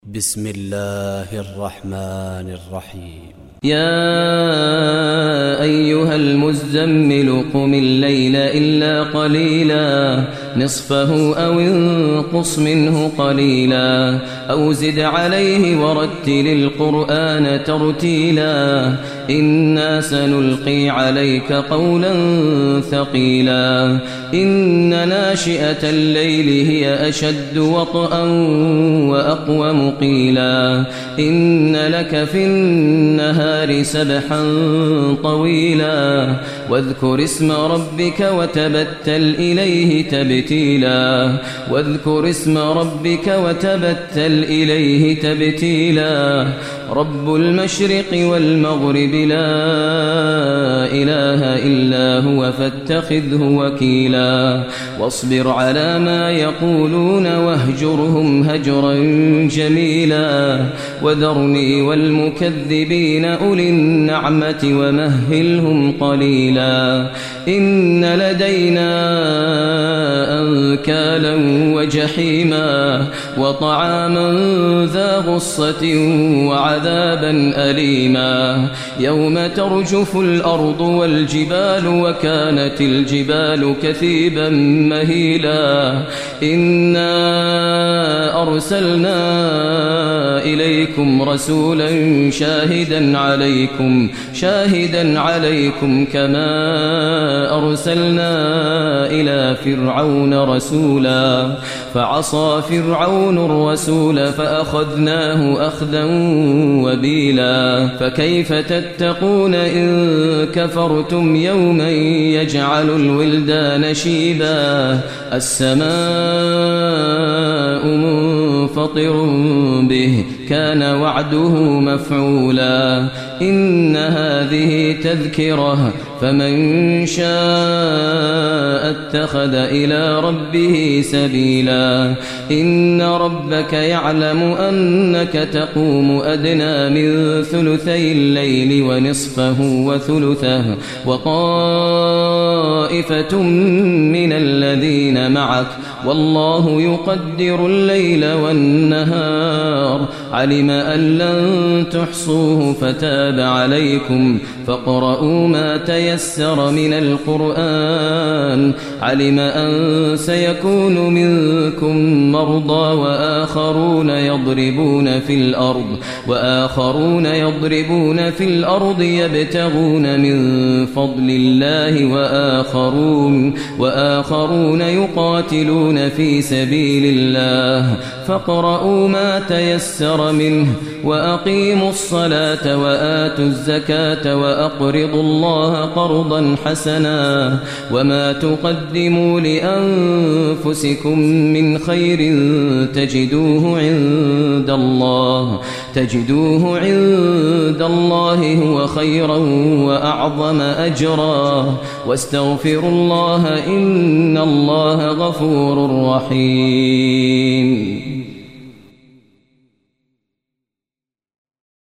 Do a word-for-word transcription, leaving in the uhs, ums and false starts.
بسم الله الرحمن الرحيم. يا أيها المزمل قم الليل إلا قليلا نصفه أو انقص منه قليلا أو زد عليه ورتل القرآن ترتيلا إنا سنلقي عليك قولا ثقيلا إن ناشئة الليل هي أشد وطئا وأقوم قيلا إن لك في النهار سبحا طويلا واذكر اسم ربك وتبتل إليه تبتيلا واذكر اسم ربك وتبتل إليه تبتيلا رب المشرق والمغرب لا إله إلا هو فاتخذه وكيلا واصبر على ما يقولون واهجرهم هجرا جميلا وذرني والمكذبين أولي النعمة ومهلهم قليلا إن لدينا أنكالا وجحيما وطعاما ذا غصة وعذابا أليما يوم ترجف الأرض والجبال وكانت الجبال كثيبا مهيلا إنا أرسلنا إليكم رسولا شاهدا عليكم شاهدا عليكم كما أرسلنا إلى فرعون رسولا فعصى فرعون الرسول فأخذناه أخذا وبيلا فكيف تتقون إن كفرتم يوما يجعل الولدان شيبا السماء منفطر به كان وعده مفعولا إن هذه تذكرة فمن شاء اتخذ إلى ربه سبيلا إن ربك يعلم أنك تقوم أدنى من ثلثي الليل ونصفه وثلثه وطائفة من الذين معك والله يقدر الليل والنهار علم أن لن تحصوه فتاب عليكم فاقرؤوا ما تيسر من القرآن علم أن سيكون منكم مرضى وآخرون يضربون في الأرض وآخرون يضربون في الأرض يبتغون من فضل الله وآخرون وآخرون يقاتلون في سبيل الله فاقرؤوا ما تيسر منه وأقيموا الصلاة وآتوا الزكاة وأقرضوا الله قرضا حسنا وما تقدموا لأنفسكم من خير تجدوه عند الله تجدوه عند الله هو خيرا وأعظم أجرا واستغفروا الله إن الله غفور رحيم.